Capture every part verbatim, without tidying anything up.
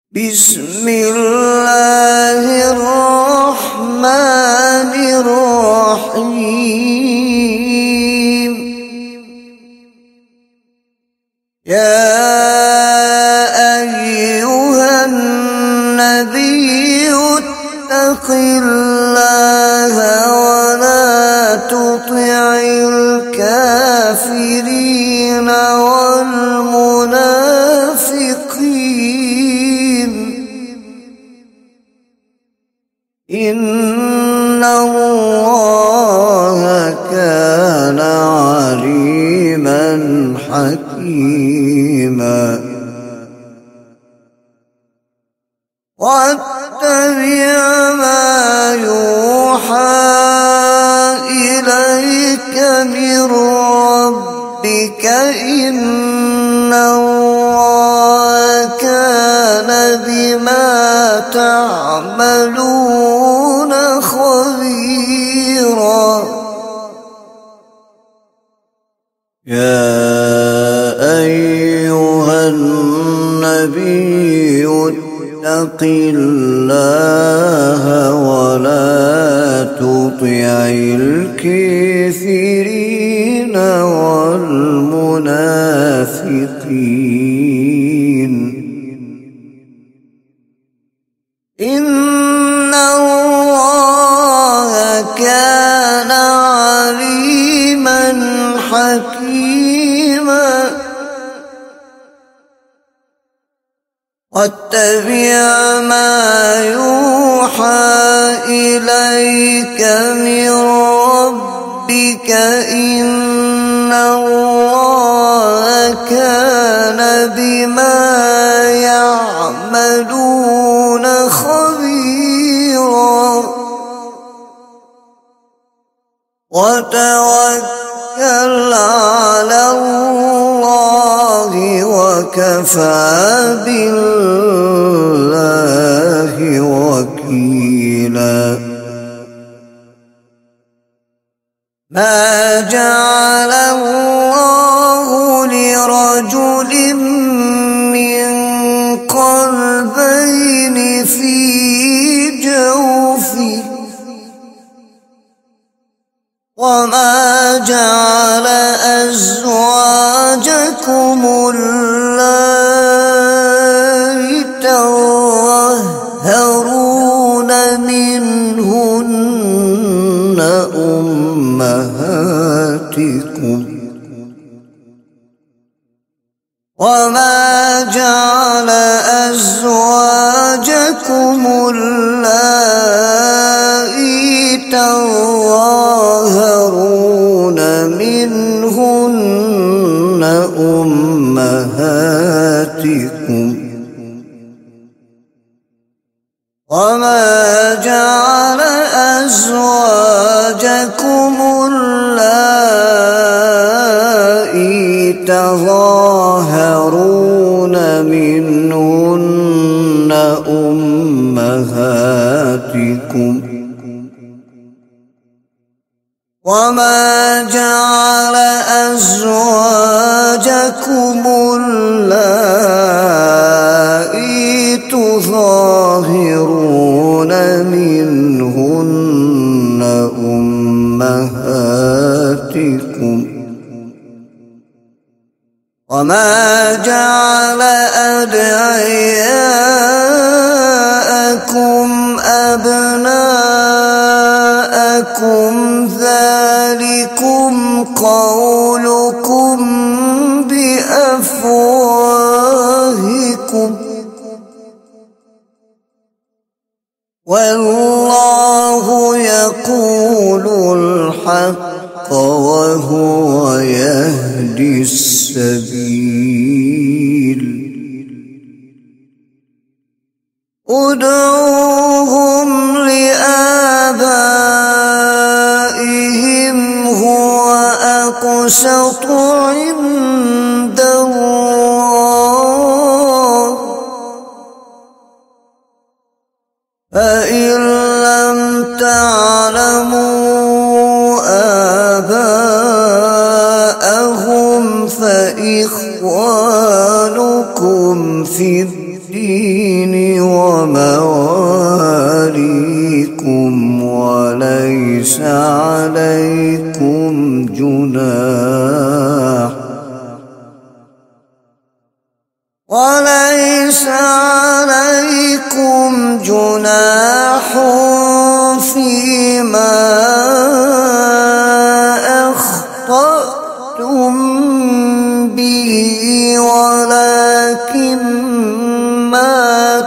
بسم الله الرحمن الرحيم. يا أيها النبي اتق الله ولا تطع الكافرين والمنافقين إن الله كان عليما حكيما. واتبع ما يوحى إليك من ربك إن الله كان بما تعملون خبيرا. يا أيها النبي اتق الله ولا تطع الكافرين والمنافقين إن الله كان عليما حكيما. واتبع ما يوحى إليك من ربك إن الله كان بما يعملون خبيرا. وتوكل على الله وكفى بالله وكيلا. ما جعل الله لرجل من قلبين في جوفه وما جعل أزواجكم اللائي تظاهرون منهن أمهاتكم وما جعل أزواجكم اللائي تظاهرون منهن أمهاتكم وما جعل أزواجكم اللائي تظاهرون منهن أمهاتكم وما جعل أزواجكم اللائي تظاهرون منهن أمهاتكم وما جعل أدعياءكم أبناءكم ذلكم قولكم بأفواهكم والله يقول الحق وهو يهدي السبيل. ادعوهم لآبائهم هو أقسط عند الله فإن لم تعلموا آباءهم فإخوانكم في الدين ومواليكم وليس عليكم جناح وليس عليكم جناح فيما أخطأتم به ولكن ما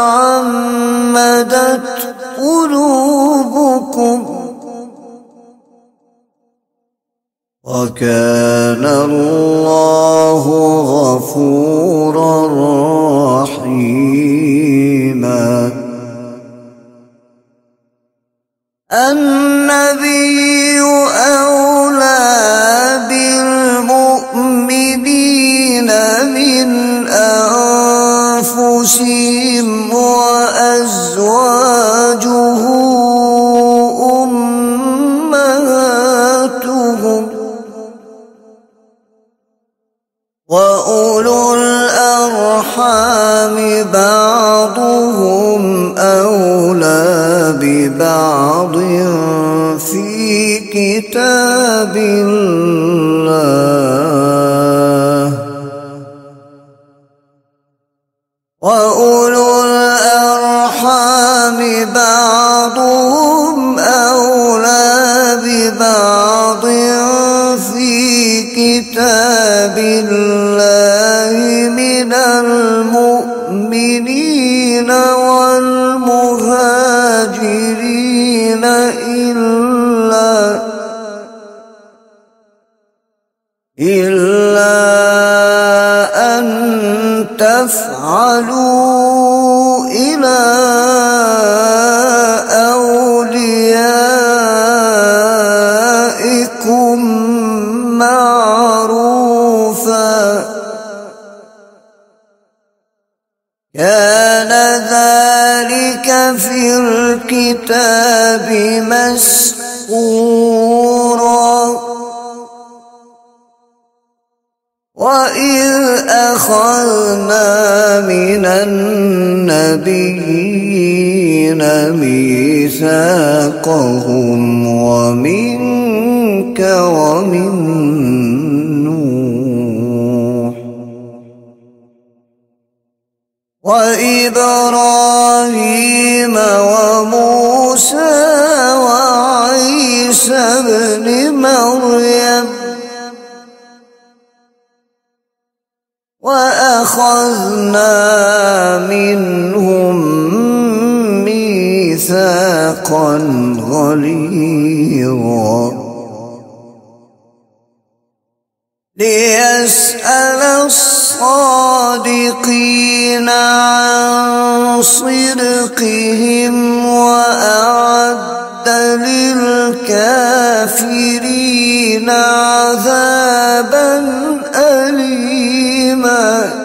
تعمدت قلوبكم وكان الله غفورا رحيما. النبي أولى بالمؤمنين من أنفسهم وأزواجه أمهاتهم وأولو الأرحام بعضهم أولى ببعض في كتاب الله وأولو الأرحام بعضهم أولى ببعض في كتاب الله من المؤمنين والمهاجرين إلا إلا أن تفعلوا إلى أوليائكم معروفا كان ذلك في الكتاب مسطورا. وإذ أخذنا من النبيين ميثاقهم ومنك ومن نوح وإبراهيم وموسى وعيسى ابن مريم وأخذنا منهم ميثاقا غليظا ليسأل الصادقين عن صدقهم وأعد للكافرين عذابا أليما.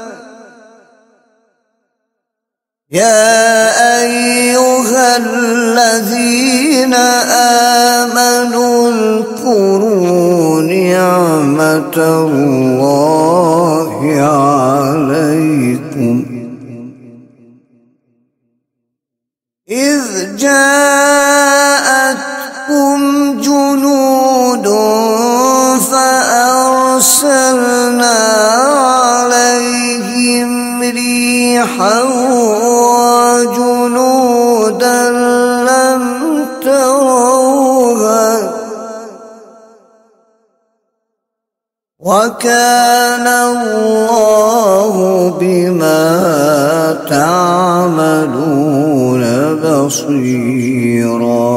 يا أيها الذين آمنوا اذكروا نعمة الله عليكم إذ جاءتكم جنود فأرسلنا عليهم ريحا وجنودا لم تروها وكان الله بما تعملون بصيرا.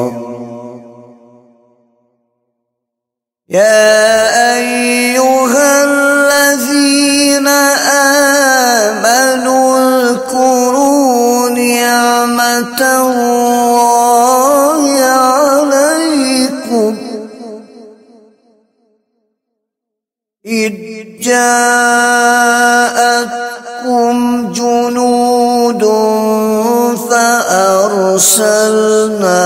يا أيها الذين آمنوا اذكروا نعمة الله عليكم إذ جاءتكم جنود فأرسلنا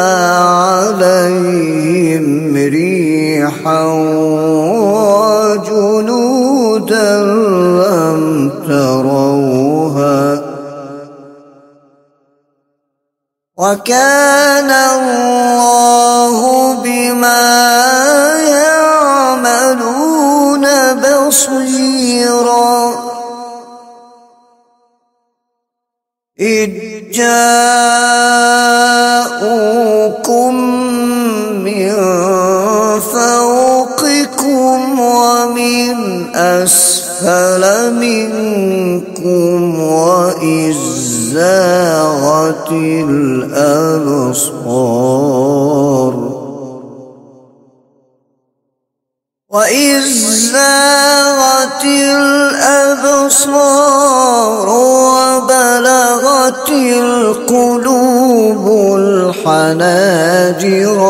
عليهم ريحا وجنودا لم تروها وكان الله بما يعملون بصيرا إذ جاءوكم من فوقكم ومن أسفل منكم وإذ زاغت الأبصار وإذ زاغت الأبصار وبلغت القلوب الحناجر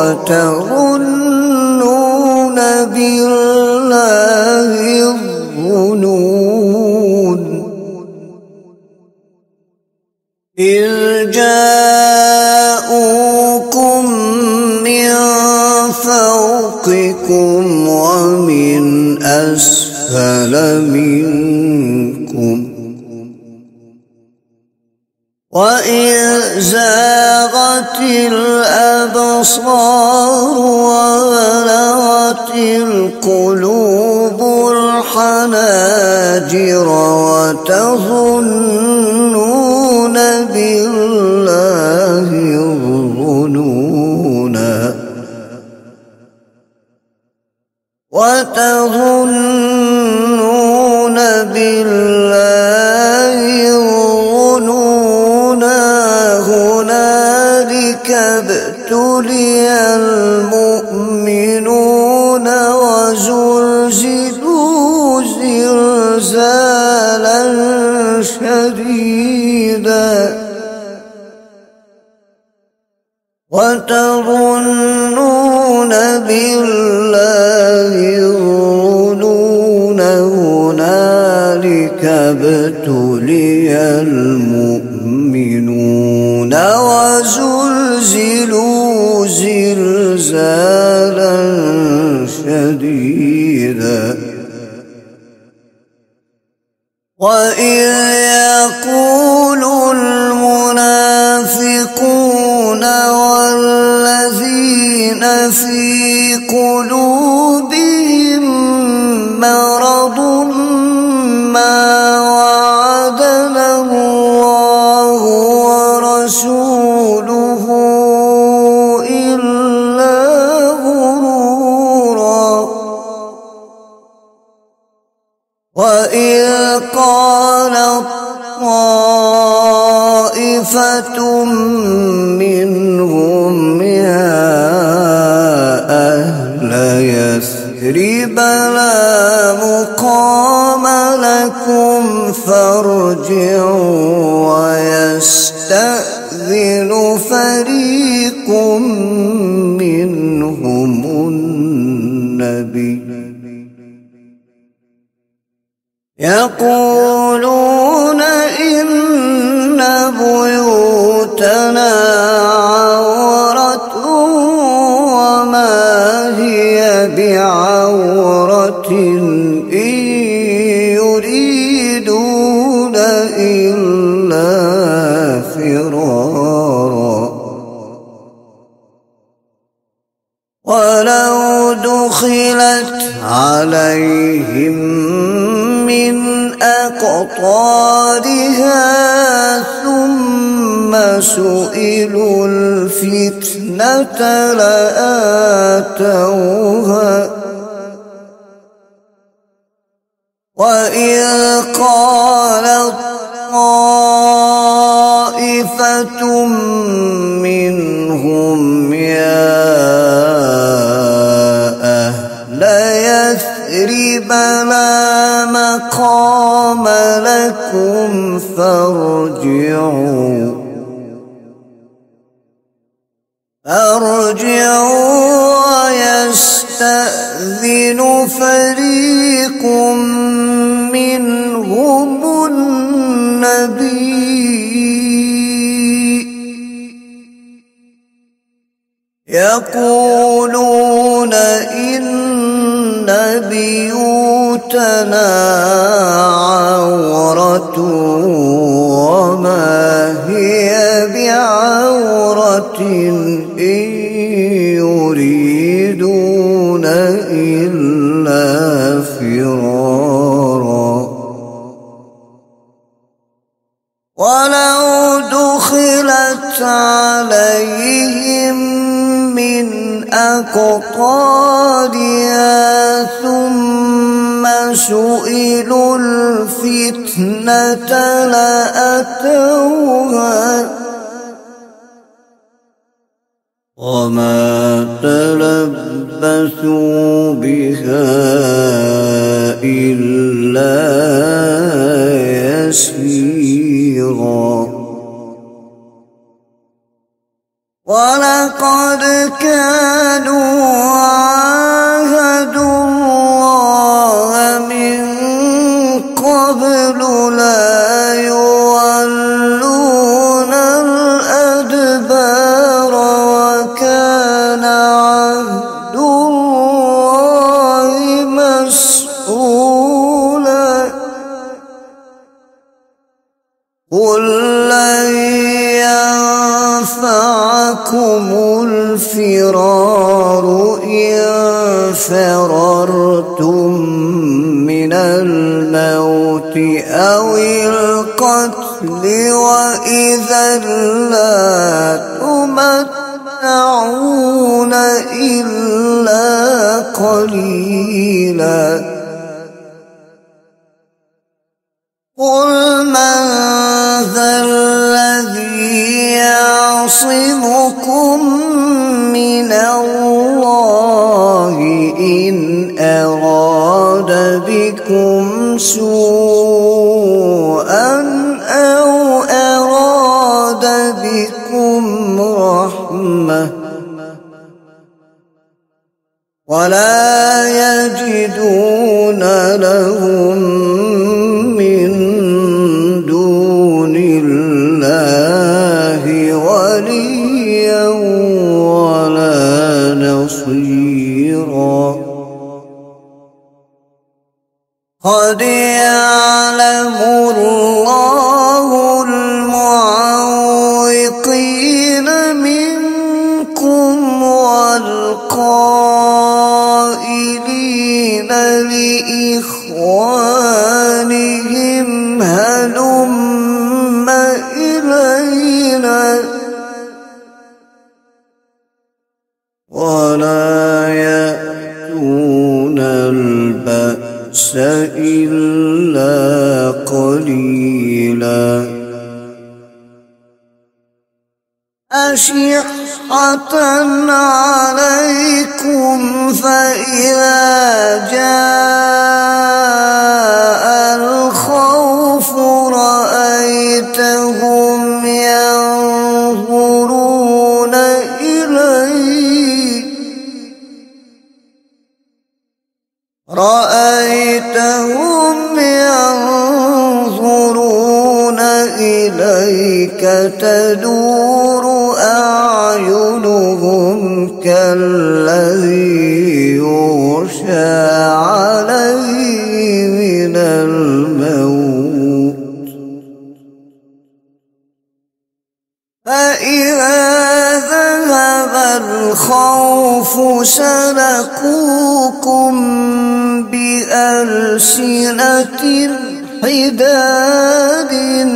وتظنون بالله الظنون إذ جاءوكم من فوقكم ومن أسفل منكم وإذ زاغت الأبصار وبلغت القلوب الحناجر وتظنون بالله الظنون وتظنون بالله الظنون هنالك ابتلي المؤمنون وزلزلوا زلزالا شديدا وتظنون بالله الظنون هنالك ابتلي المؤمنون وزلزلوا زلزالا شديدا وإذ يقول المنافقون والذين في قلوبهم مرض ما وعدنا الله ورسوله إلا غرورا وإذ قالت طائفة منهم يا أهل يثرب لا مقام لكم فارجعوا ويستأذن فريق منهم النبي يقولون إن بيوتنا عورة وما هي بعورة إن يريدون إلا فرارا ولو دخلت عليهم من أقطارها ثم سئلوا الفتنة لآتوها وإذ قالت طائفة منهم يا أهل يثرب لا مقام لكم فارجعوا فارجعوا ويستأذن فريق منهم النبي يقولون إن بيوتنا عورة وما هي بعورة إن يريدون إلا فرارا ولو دخلت عليهم من أقطارها ثم سئلوا الفتنة لأتوها وما تلبثوا بها إلا يسيرا ولقد كانوا عاهدوا الله من قبل لا يولون الأدبار وكان عهد الله مسؤولا قل لن ينفعكم الفرار إن فررتم من الموت أو القتل وإذا لا تمتعون إلا قليلا قل من ذا الذي يعصمكم من الله إن أراد بكم سوءا أو أراد بكم رحمة ولا يجدون لهم من دون الله وليا ولا نصيرا قد يعلم الله المعوقين منكم والقائلين لإخوانهم هلم إلينا ولا يأتون البأس إلا قليلا أشحة عليكم فإذا جاء الخوف رأيتهم ينظرون إليك رأيتهم ينظرون إليك تدور أعينهم كالذي يغشى عليه من الموت فإذا ذهب الخوف سلقوكم بألسنة حداد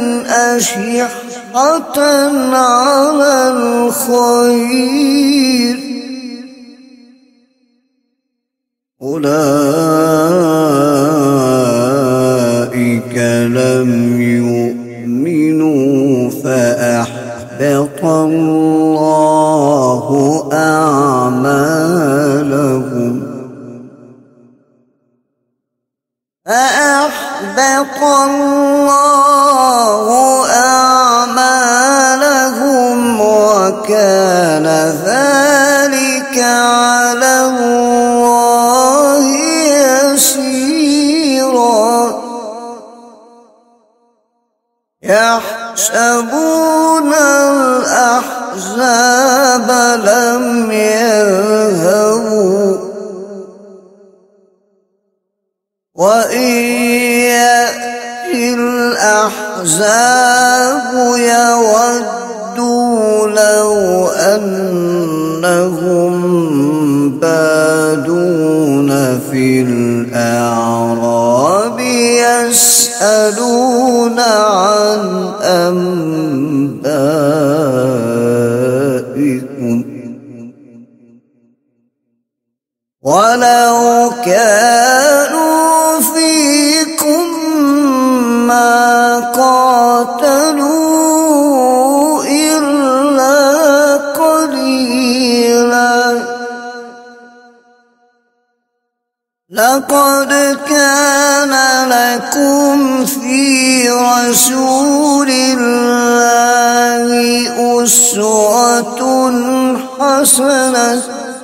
أشحة على الخير أولئك لم يؤمنوا فأحبط الله أعمالهم فأحبط الله أعمالهم وكان ذلك على الله يسيرا يحسبون الأحزاب لم يذهبوا وإن يأتي الأحزاب يودوا لو أنهم بادون في الأعراب يسألون عن أنبائكم ولو كانوا فيكم ما قاتلوا إلا قليلا لقد كان لكم في رسول الله أسوة حسنة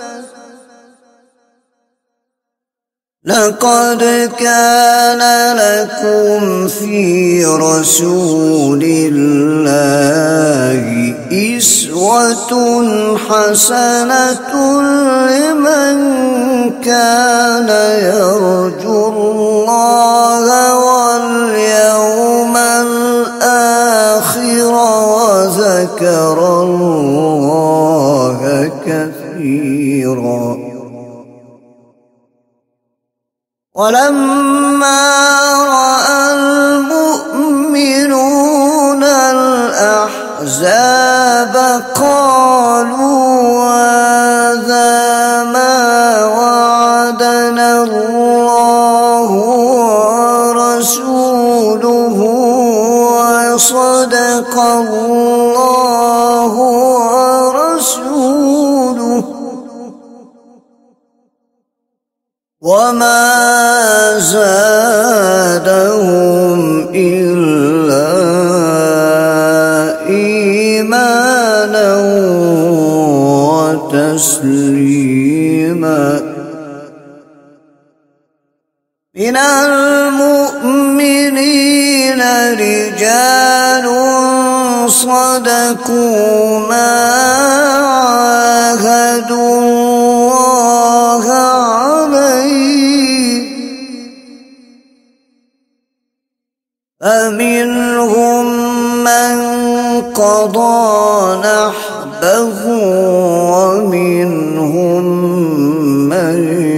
لقد كان لكم في رسول الله أسوة حسنة لمن كان يرجو الله واليوم الآخر وذكر الله كثيرا. ولما رأى المؤمنون الأحزاب قالوا هذا ما وعدنا الله ورسوله وصدق الله ورسوله وما زادهم إلا إيمانا وتسليما. من المؤمنين رجال صدقوا ما عاهدوا الله عليه فمنهم من قضى نحبه ومنهم من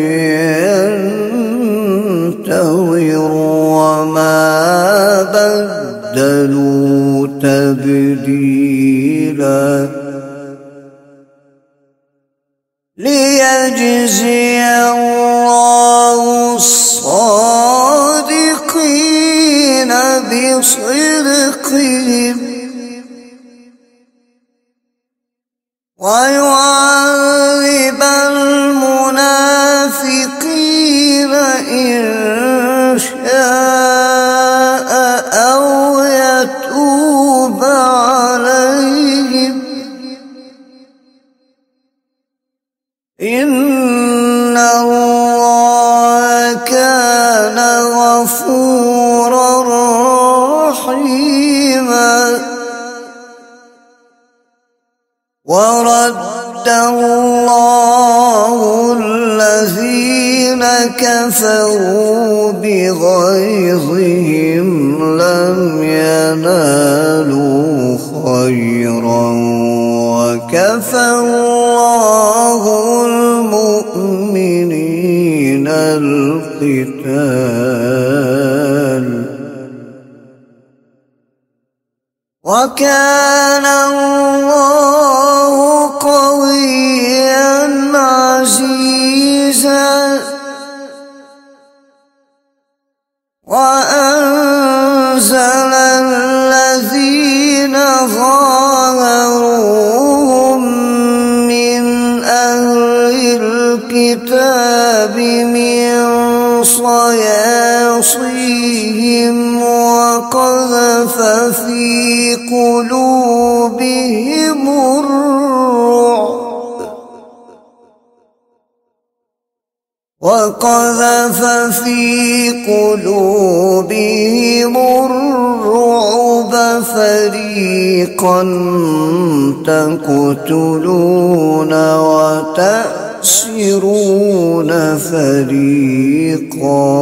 ينتظر وما بدلوا تبديلا ليجزي الله الصادقين بصدقهم ويعذب المنافقين إن شاء أو يتوب عليهم إن الله كان غفورا رحيما. ورد الله الذين كفروا بغيظهم لم ينالوا خيرا وكفى الله المؤمنين القتال وكان الله قويا عزيزا. وأنزل الذين ظاهروهم من أهل الكتاب من صياصيهم وقذف في قلوبهم الرعب وقذف في قلوبهم الرعب فريقا تقتلون وتأسرون فريقا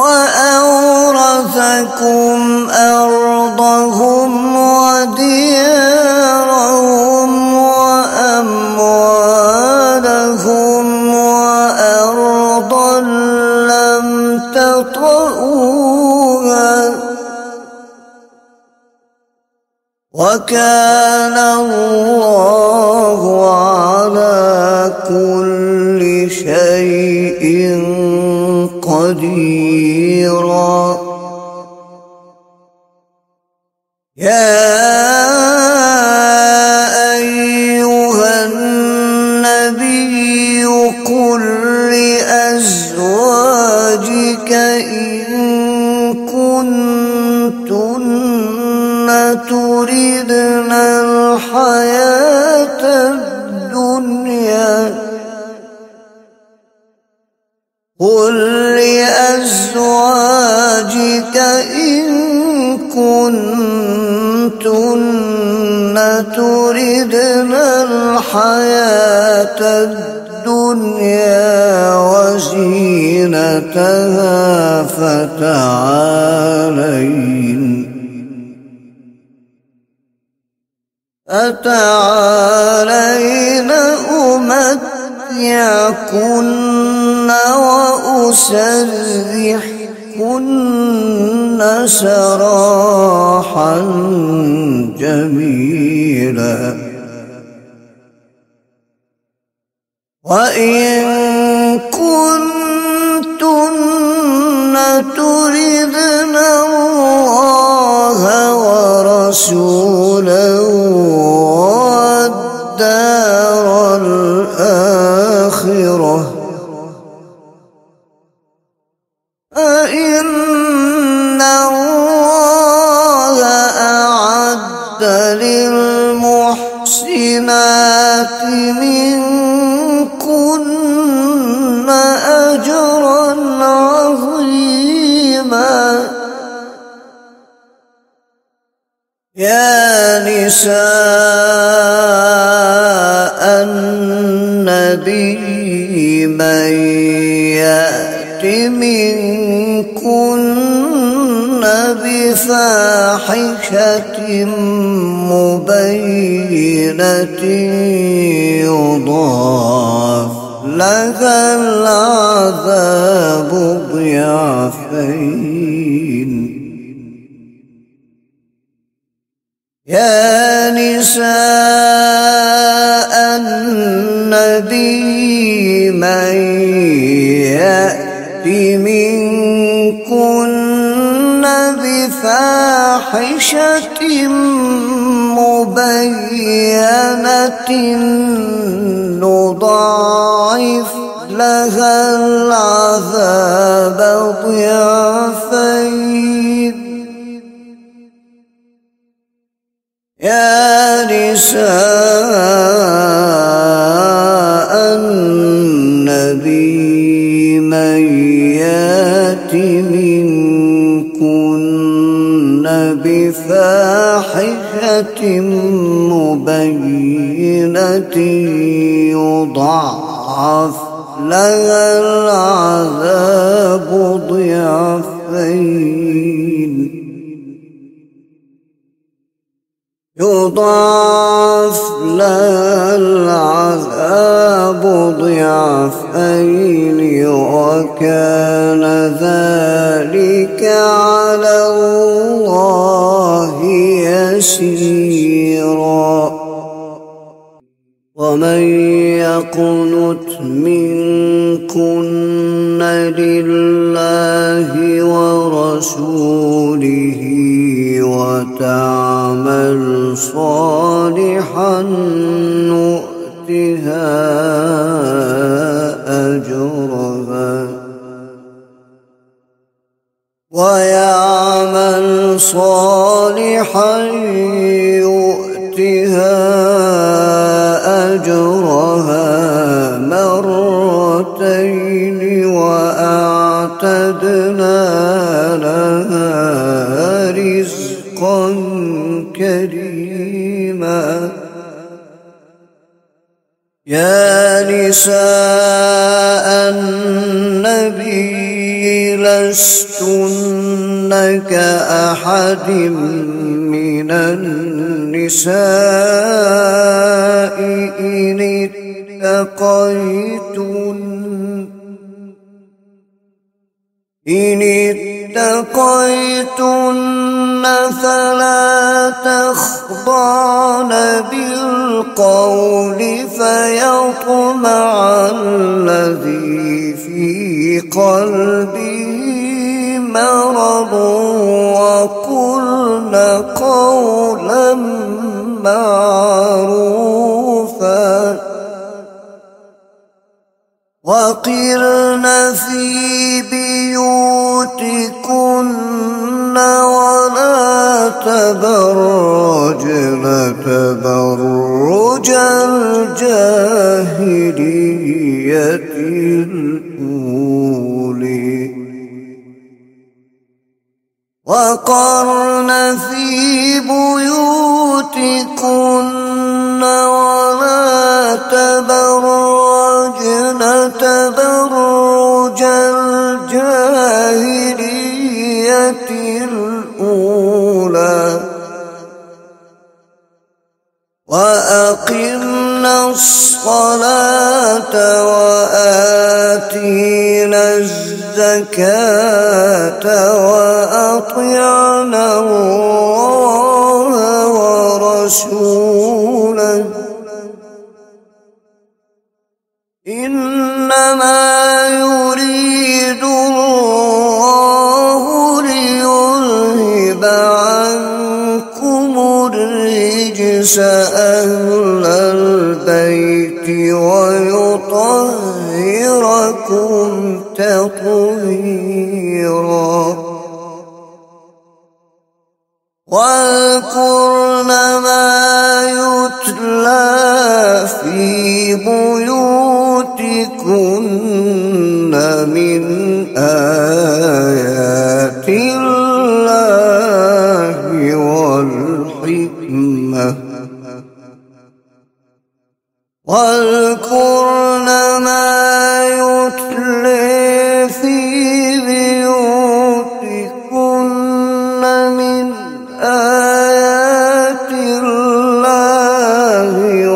وأورثكم أرضهم وديارهم وكان الله على كل شيء قديرا. يا أيها النبي قل لأزواجك إن كنتن تردن الحياة الدنيا قل لأزواجك إن كنتن تردن الحياة الدنيا وزينتها فتعالين فتعالين أمتعكن وأسرحكن سراحا جميلا. وإن كنتن تردن الله ورسوله والدار الآخرة فإن الله أعد للمحسنات منكن أجرا عظيما. يا نساء النبي من يأت منكن بفاحشة مبينة يضاعف لها العذاب ضعفين. يا نساء النبي من يأت منكن بفاحشة مبينة نضاعف لها العذاب ضعفين. يا نساء النبي من يأت منكن بفاحشة مبينة يضاعف لها العذاب ضعفين. يضاعف لها العذاب ضعفين وكان ذلك على الله يسيرا. ومن يقنت منكن لله ورسوله وتعمل صالحا نؤتها أجرها ويعمل صالحا يؤتها أجرها مرتين وأعتدنا لها رزقا كريما. يا نساء النبي لستن كأحد من النساء إن اتقيتن إن اتقيتن فلا تخضعن بالقول فيطمع الذي في قلبه مرض وقلن قولا معروفا وقرن في بيوتكن ولا تبرجن تبرج الجاهلية الأولى وقرن في بيوتكن ولا تبرجن تبرج الجاهلية الأولى وأقمنا الصلاة وآتينا الزكاة وأطعنا الله ورسوله إنما يريد الله ليذهب عنكم الرجس أهل البيت ويطهركم تطهيرا واذكرن ما يتلى في بيوتكن من آيات الله والحكمة واذكرن ما يتلى في بيوتكن من آيات الله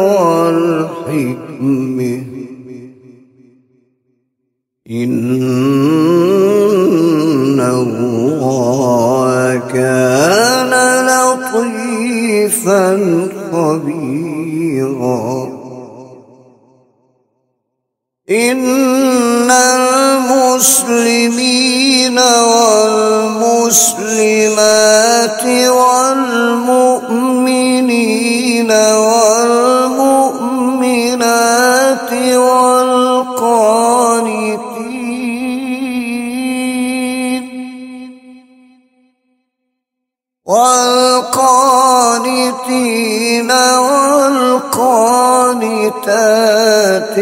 والحكمة إن الله كان لطيفا خبيرا إن المسلمين والمسلمات والمؤمنين والمؤمنات والقانتين والقانتين والقانتات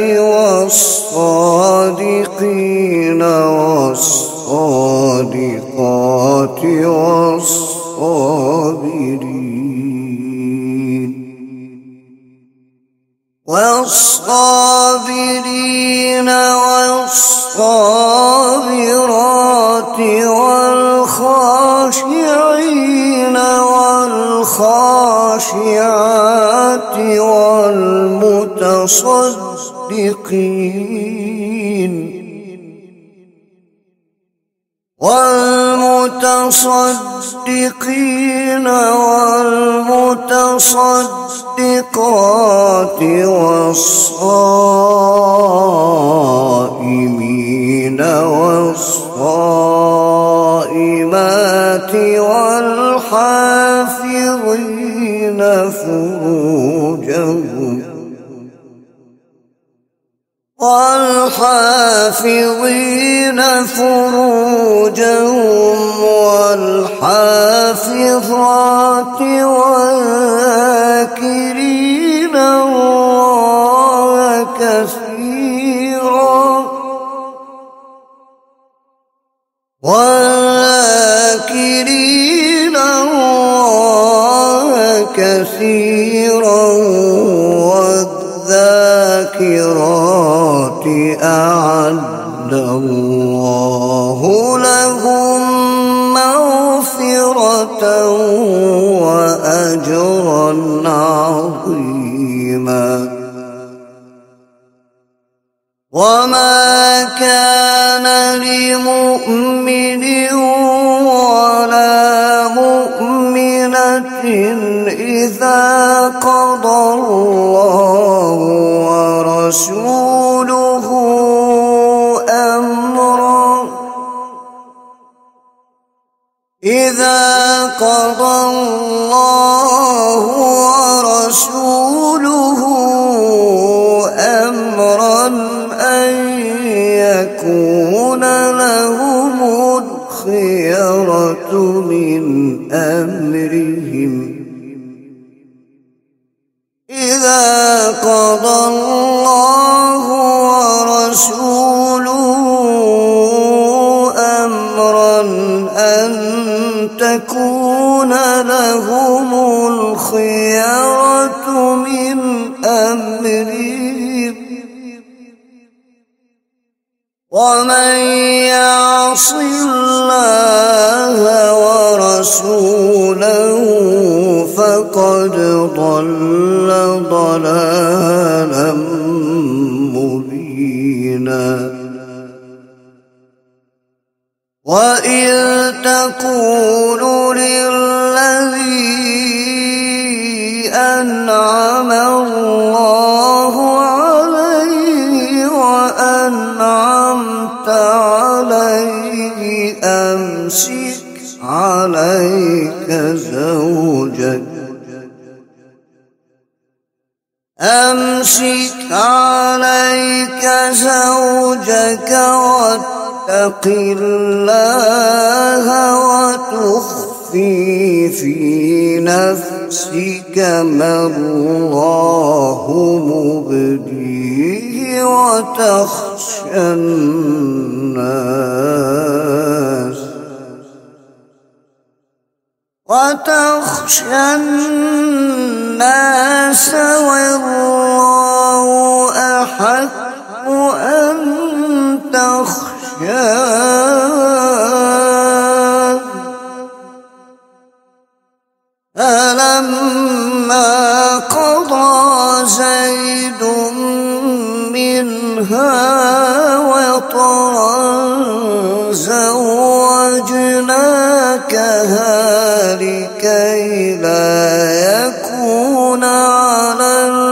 والصادقين والصادقات والصابرين والصابرين والصابرات والخاشعين والخاشعات والمتصدقين والمتصدقين والمتصدقات والصائمين والصائمات والحافظين فروجهم والحافظين فروجهم والحافظات والذاكرين الله كثيرا والذاكرين الله كثيرا والذاكرات أعد الله لهم مغفرة وأجرا عظيما وما كان لمؤمن ولا مؤمنة إذا قضى الله ورسوله أمرا إذا قضى الله ورسوله أمرا أن يكون لهم الخيرة من أمرهم إذا قضى الله ورسوله أمرا أن تكون لهم الخيرة من أمرهم ومن يعص الله ورسوله فقد ضل ضلالا مبينا وإذ تقول للذي أنعم الله عليه وأنعمت عليه أمسك عليك زوجك أمسك عليك زوجك واتق الله وتخفي في نفسك ما الله مبديه وتخشى الناس وتخشى الناس والله أحق أن تخشاه فلما قضى زيد منها وطرا زوجناكها لكي لا يكون على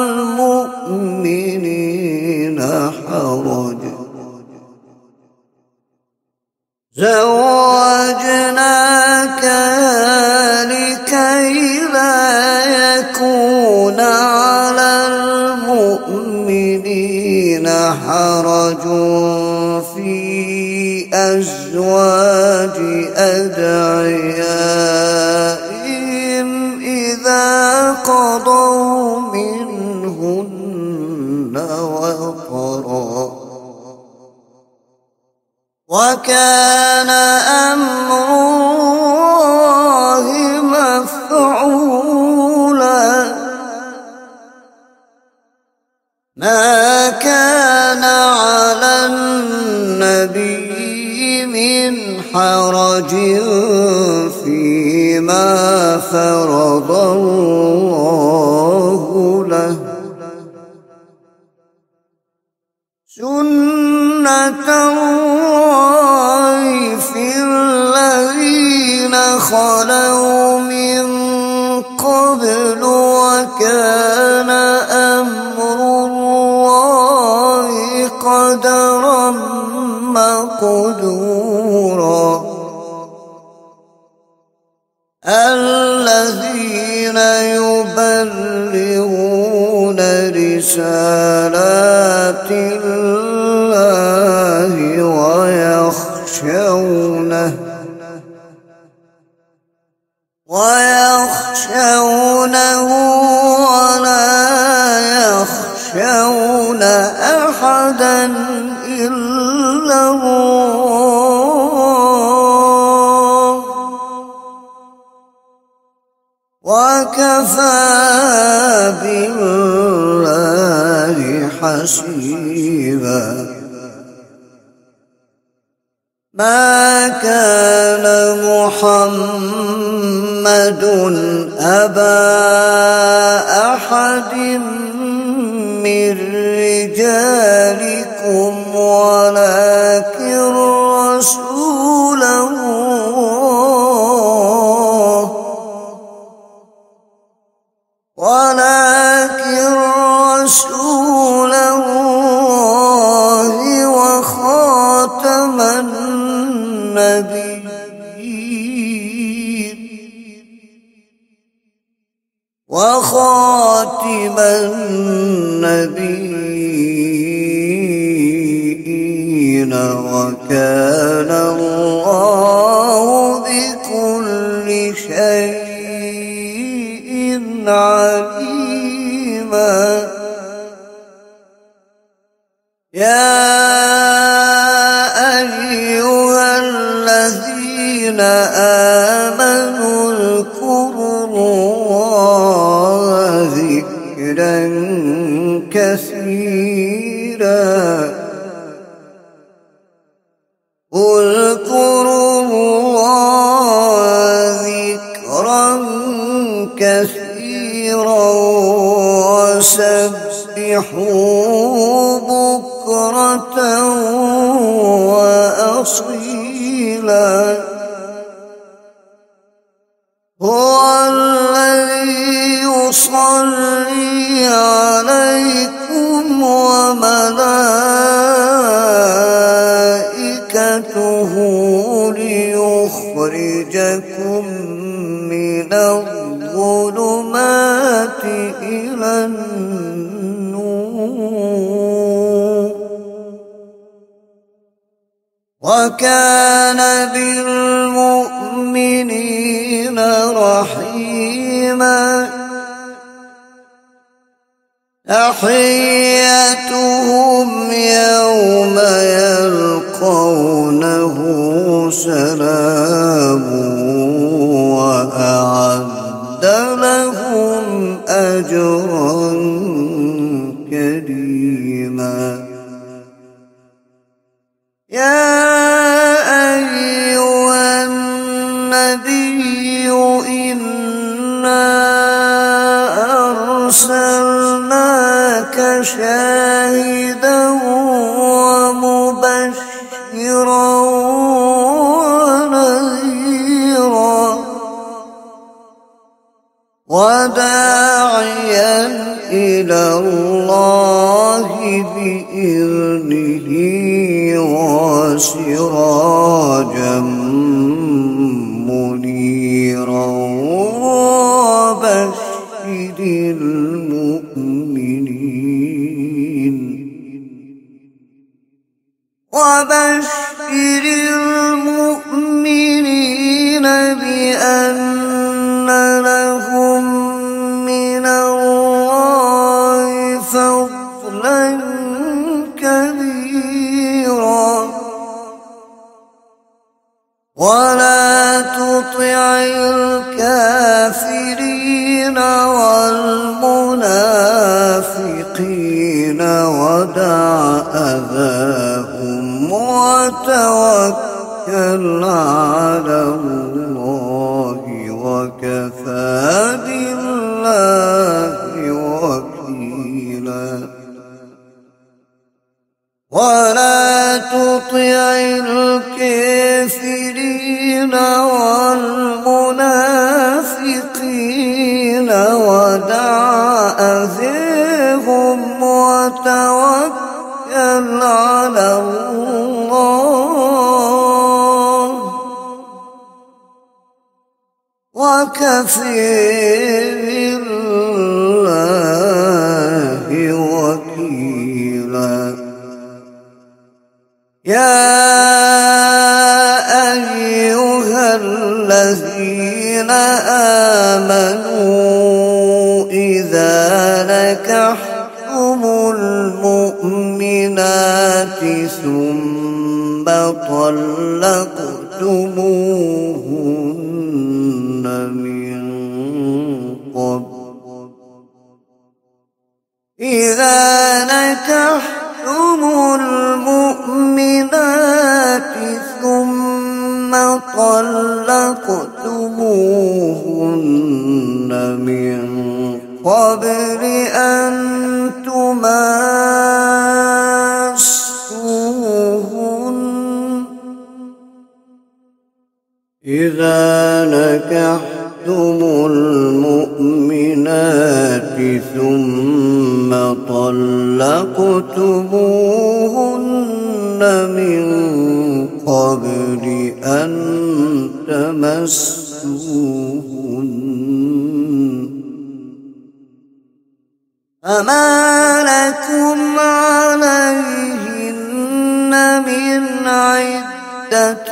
المؤمنين حرج زوجناكها لكي لا يكون على المؤمنين حرج في أزواج أدعيائهم إذا قضوا منهن وطرا وكان أمر الله مفعولا ما كان على النبي من حرج فيما فرض الله له سنة الله في الذين خلوا من قبل وكان أمر الله قدرا مقدورا الذين يبلغون رسالات الله ويخشونه ويخشونه ولا يخشون أحدا إلا الله وكفى بالله حسيبا ما كان محمد أبا أحد من رجالكم ولكن رسول الله ولكن رسول الله وخاتم النبيين وخاتم النبيين وكان الله بكل شيء عليما. يا أيها الذين آمنوا اذكروا الله ذكرا كثيرا اذكروا الله ذكرا كثيرا وسبحوه بكرة وأصيلا. هو الذي يصلي عليكم وملائكته ليخرجكم من الظلمات إلى النور وكان بالمؤمنين رحيما. تحيتهم يوم يلقونه سلام وأعد لهم أجرا كريما. يا أيها النبي إنا أرسلناك شاهدا ومبشرا ونذيرا وداعيا إلى الله بإذنه وسراجا منيرا وبشر المؤمنين وبشر المؤمنين بأن لهم من الله فضلا كبيرا. ولا تطع الكافرين والمنافقين ودع أذاهم وتوكل على الله وكفى بالله وكيلا. ولا تطع الكافرين والمنافقين ودع أذاهم وتوكل على الله وكفى بالله وكيلا. يا أيها الذين آمنوا إذا نكحتم المؤمنات ثم طلقتموهن من قبل إذا نكحتم المؤمنات ثم طلقتموهن من قبل أن تماسوهن إذا نكحتم المؤمنات ثم طلقتموهن من قبل أن تمسوهن فما لكم عليهن من عدة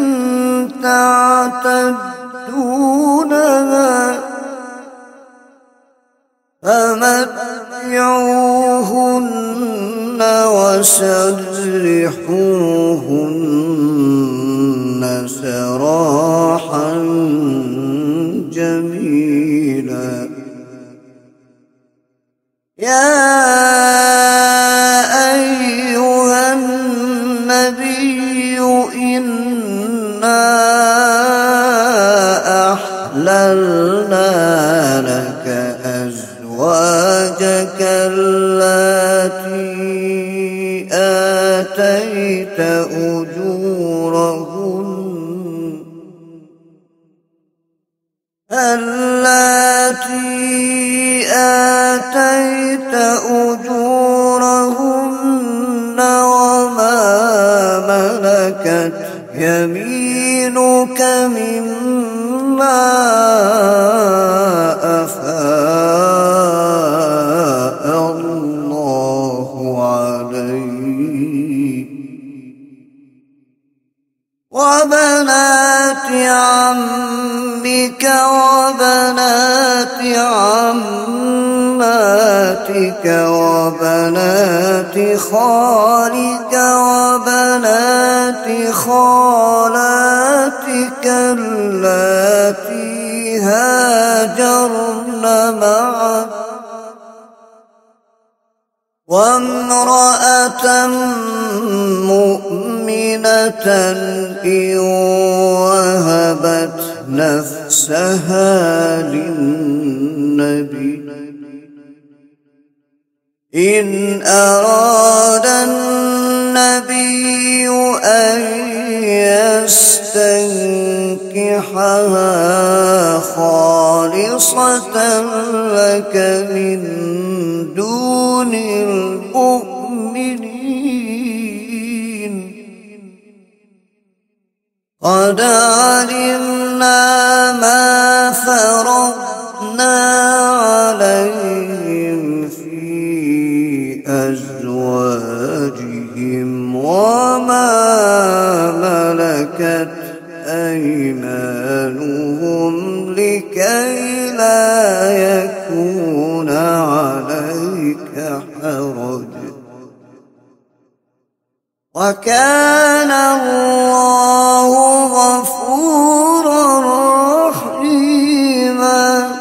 تعتدونها فمتعوهن وسرحوهن سراحا جميلا. يا أيها النبي إنا أحللنا لك أزواجك اللاتي آتيت أجورهن اللاتي آتيت أجورهن وما ملكت يمينك مما أفاء الله عليك وبنات عمك وبنات عماتك وبنات خالك وبنات خالاتك اللاتي هاجرن معك وامرأة مؤمنة إن وهبت نفسها للنبي إن أراد النبي أن يستنكحها خالصة لك من دون المؤمنين قد علمنا ما فرضنا عليهم في أزواجهم وما ملكت أيمانهم لكي لا يكون عليك حرج وكان الله غفورا رحيما.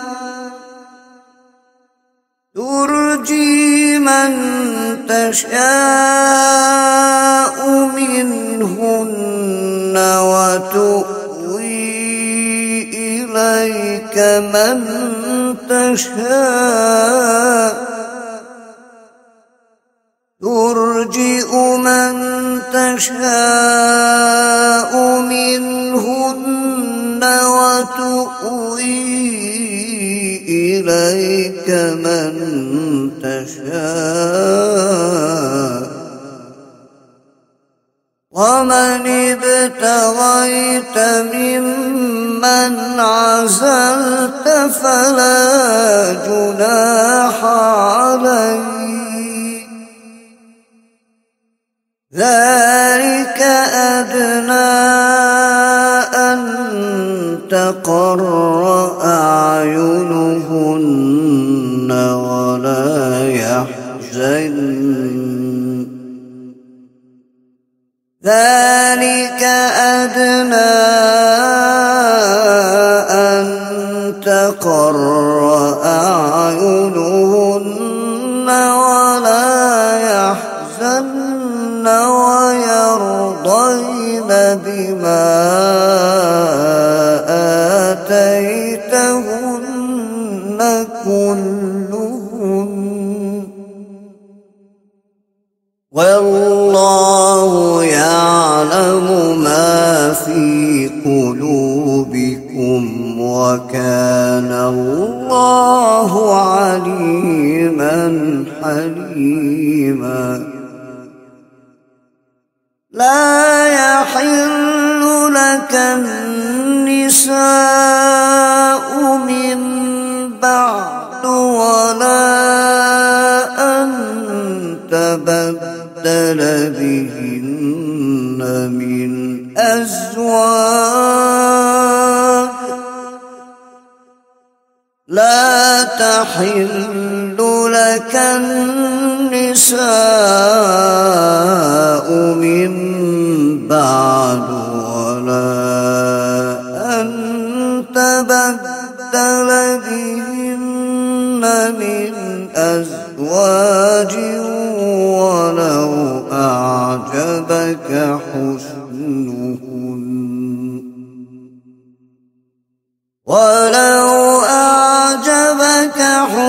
ترجي من تشاء منهن وتؤوي إليك من تشاء ترجئ من تشاء منهن وتؤوي إليك من تشاء ومن ابتغيت ممن عزلت فلا جناح عليك ذلك أدنى أن تقر أعينهن ولا يحزن ذلك أدنى أن تقر أعينهن ولا يحزن ويرضين بما آتيتهن كلهن والله يعلم ما في قلوبكم وكان الله عليما حليما. لا يحل لك النساء من بعد ولا أن تبدل بهن من أزواج. لا تحل لك النساء من بعد ولا أن تبدل بهن من أزواج ولو أعجبك حسنهن ولو أعجبك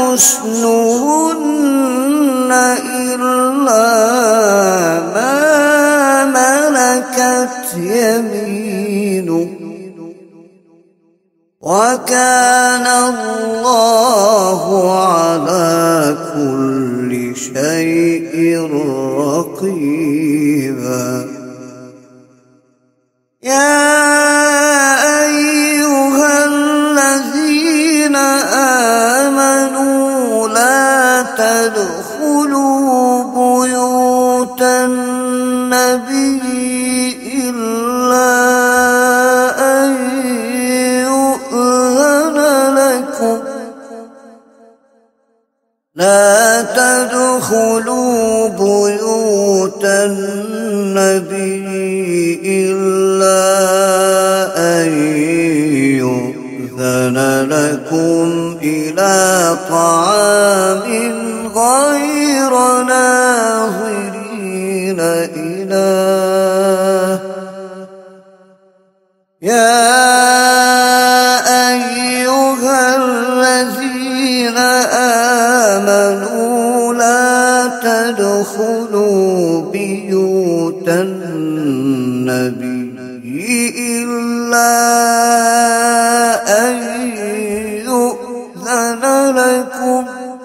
حسنهن إلا ما ملكت يمينك وكان الله على كل شيء رقيبا. يا أيها الذين آمنوا لا تدخلوا بيوت النبي إلا أن يؤذن لكم لا تدخلوا بيوت النبي إلا أن يؤذن لكم إلى طعام غير ناظرين إناه. يا أيها الذين آمنوا لا تدخلوا بيوت النبي إلا أن يؤذن لكم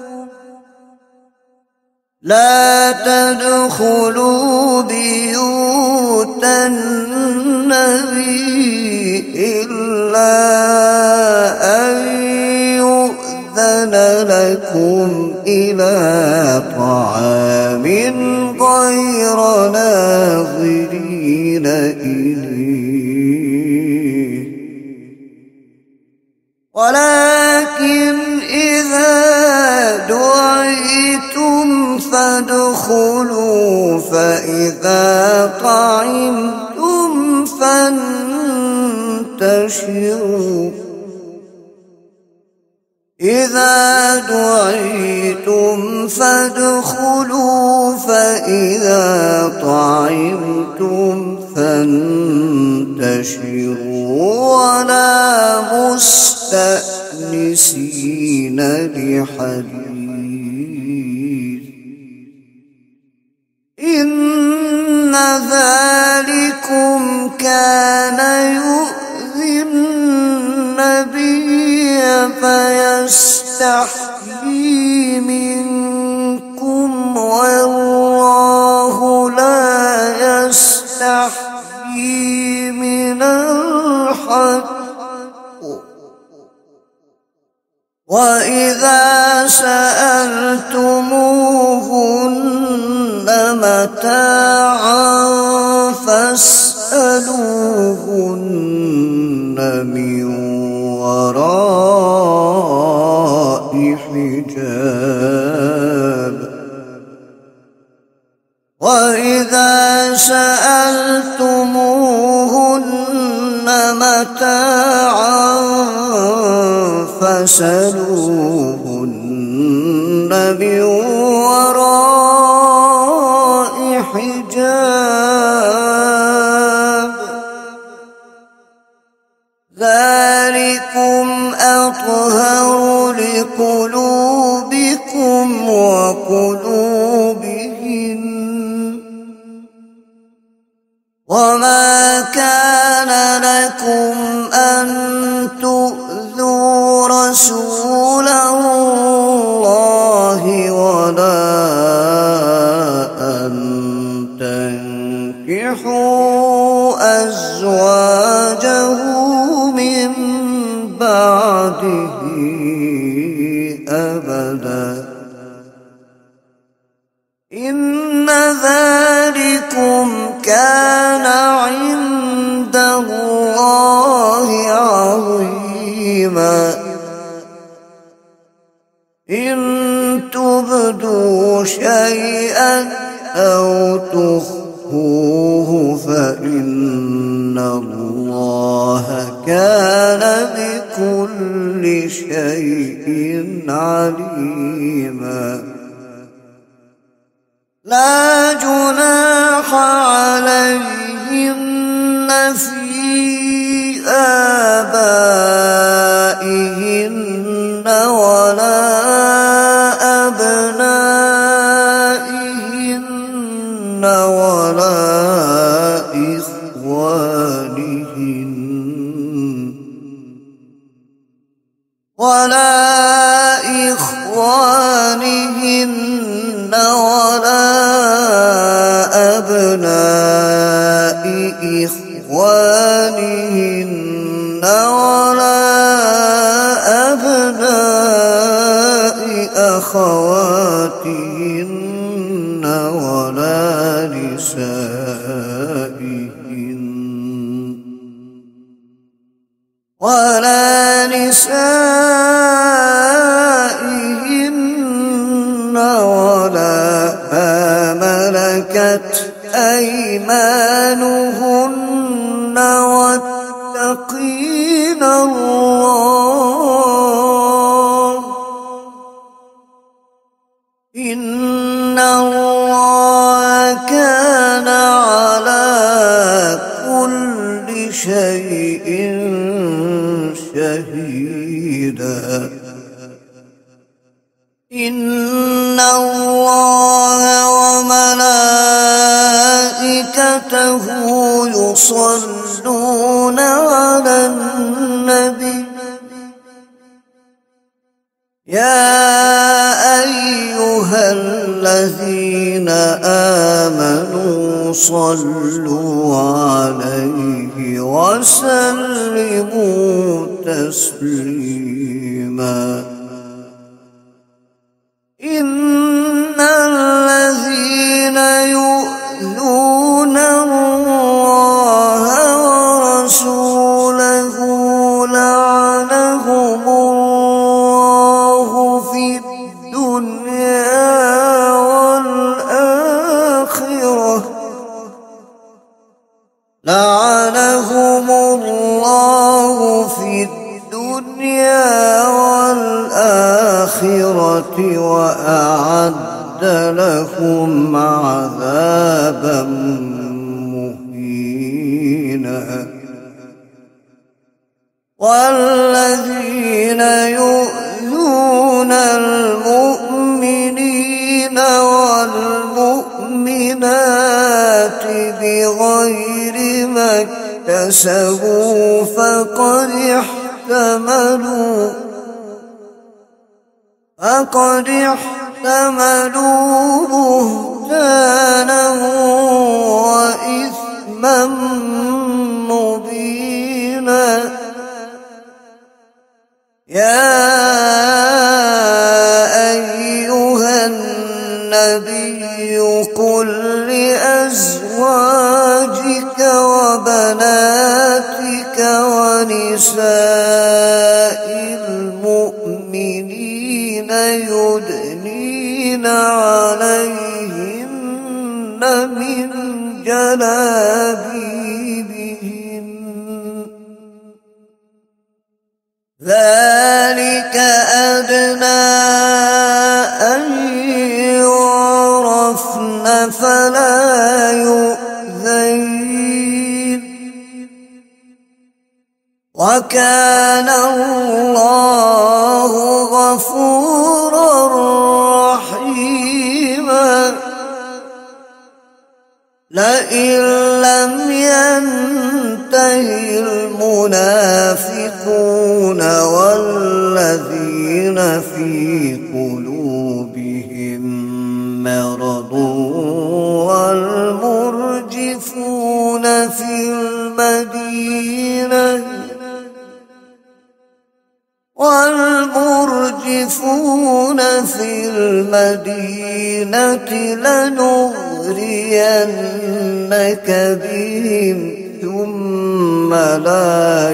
لا تدخلوا بيوت النبي إلا أن يؤذن لكم إلى طعام غير ناظرين إليه ولكن إذا دعيتم فادخلوا فإذا طعمتم فانتشروا إذا دعيتم فادخلوا فإذا طعمتم فانتشروا ولا مستأنسين لحديث إن ذلكم كان يؤذي النبي فيستحيي منكم والله لا يستحيي من الحق وإذا سألتموهن متاعا فاسألوهن من وراء حجاب وإذا سألتموهن متاعا فاسألوهن من وراء حجاب ذلكم أطهر لقلوبكم وقلوبهن وما كان لكم أن تؤذوا رسول الله ولا أن تنكحوا أزواجه من بعده أبدا إن ذلكم كان عند الله عظيما إن تبدوا شيئا أو تخفوه فإن الله كان بكل شيء عليما لا جناح عليهن في آبائهن ولا أبنائهن ولا إخوانهن ولا إخوانهن ولا أبناء إخوانهن ولا أبناء أخواتهن ولا نسائهن ولا نسائهن ولا ما ملكت أيمانهن واتقين الله إن الله كان على كل شيء شهيدا إن الله وملائكته يصلون على النبي يا أيها الذين آمنوا صلوا عليه وسلموا تسليما إن الذين يؤذون الله ورسوله لعنهم الله في الدنيا والآخرة لعنهم الله في الدنيا والآخرة وأعد لهم عذابا مهينا والذين يؤذون المؤمنين والمؤمنات بغير ما اكتسبوا فقد احتملوا فقد احتملوا بهتانا وإثما مبينا يا أيها النبي قل لأزواجك وبناتك ونساء المؤمنين يدنين عليهن من جلابيبهن ذلك أدنى أن يعرفن فلا يؤذين وكان الله غفورا رحيما لئن لم ينته المنافقون والذين في قلوبهم مرض والمرجفون في المدينة والمرجفون في المدينة لنغرينك بهم ثم لا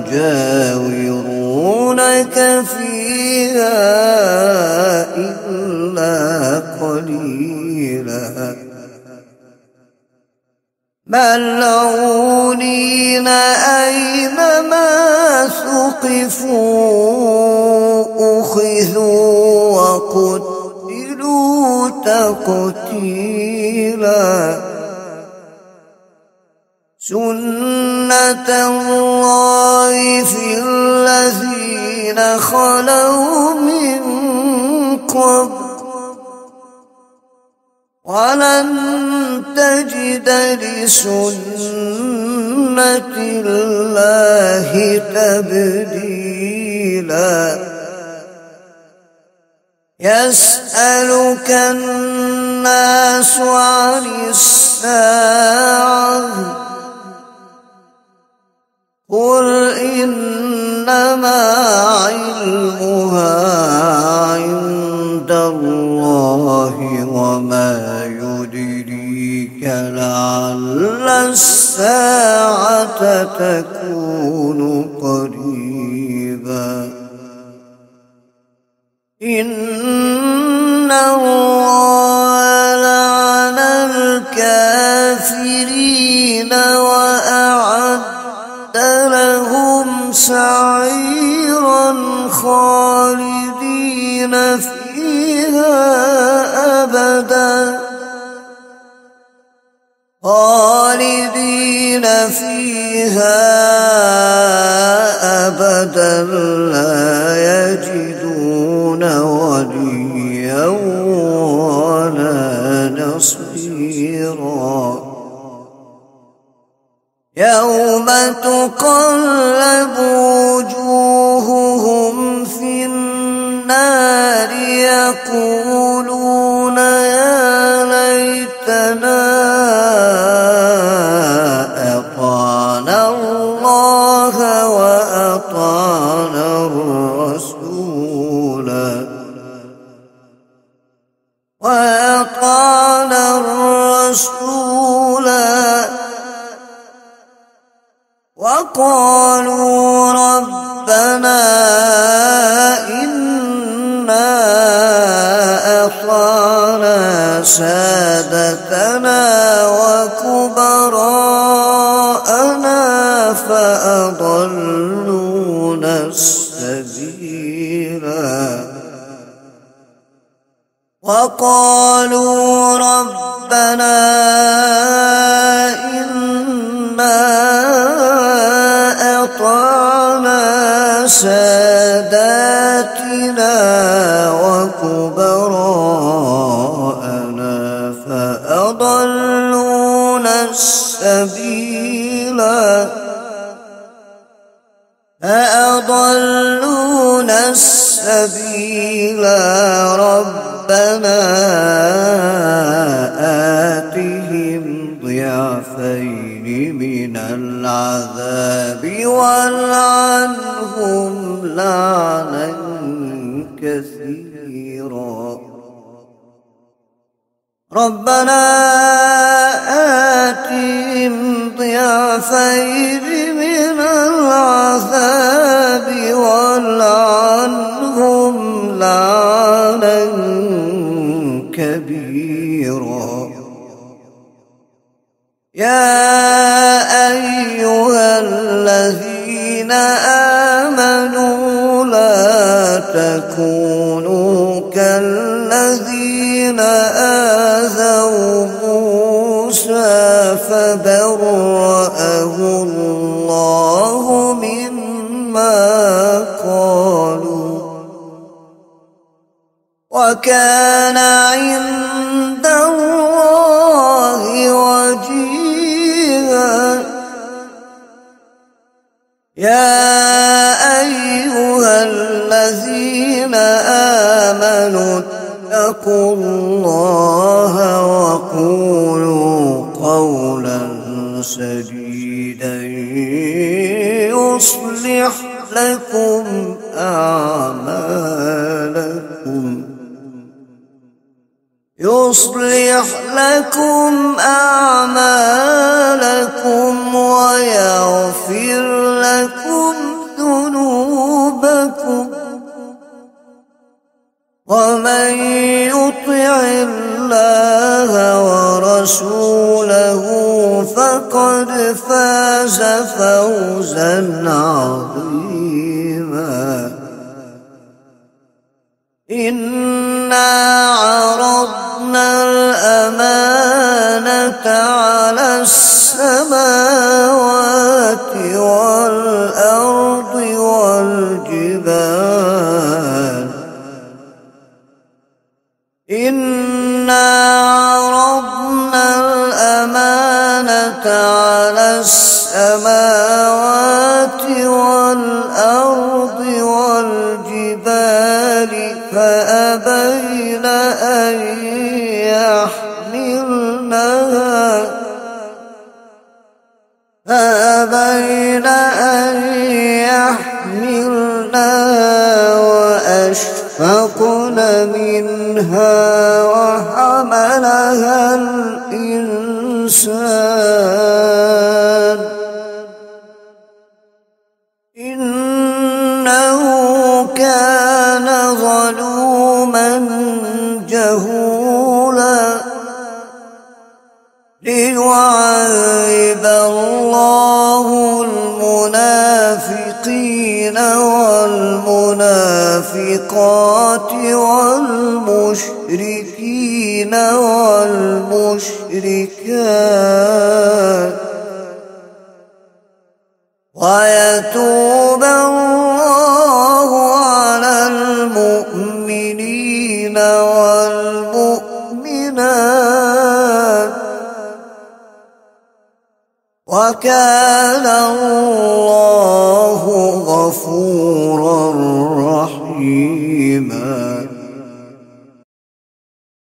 يجاورونك فيها إلا قليلا ملعونين أينما ثقفوا أخذوا وقتلوا تقتيلا سنة الله في الذين خلوا من قبل ولن تجد لسنة الله تبديلا يسألك الناس عن الساعة قل إنما علمها عند الله وما يدريك لعل الساعة تكون قريبا إن الله لعن الكافرين وأعد لهم سعيرا خالدين فيها أبدا خالدين فيها أبدا لا يجدون وليا ولا نصيرا يوم تقلب وجوههم في النار يقولون يا ليتنا أطعنا الله وأطعنا الرسول وأطعنا الرسول وقالوا ربنا إنا أطعنا سادتنا وكبراءنا فأضلونا السبيلا وقالوا ربنا إنا أطعنا ساداتنا وكبراءنا فأضلونا السبيلا فأضلونا السبيلا ربنا آتهم ضعفين من العذاب والعنهم لعنا كثيرا ربنا آتهم ضعفين من العذاب والعنهم لعنا كبيرا يا أيها الذين آمنوا لا تكونوا كالذين آذوا موسى فبرأه الله مما قالوا وكان عند الله وجيها يا أيها الذين آمنوا اتقوا الله وقولوا قولا سديدا يصلح لكم أعمالكم يصلح لكم أعمالكم ويغفر لكم ذنوبكم ومن يطع الله ورسوله فقد فاز فوزا عظيما. إنا عرضنا الأمانة على السماوات والأرض والجبال إنا عرضنا الأمانة على السماوات والأرض والجبال فأبين أن يحملنها فأبين أن يحملنها وأشفقن منها وحملها الإنسان إنه كان ظلوما جهولا. ليعذب الله المنافقين والمنافقات والمشركين والمشركات ويتوب الله على المؤمنين والمؤمنات وكان الله غفورا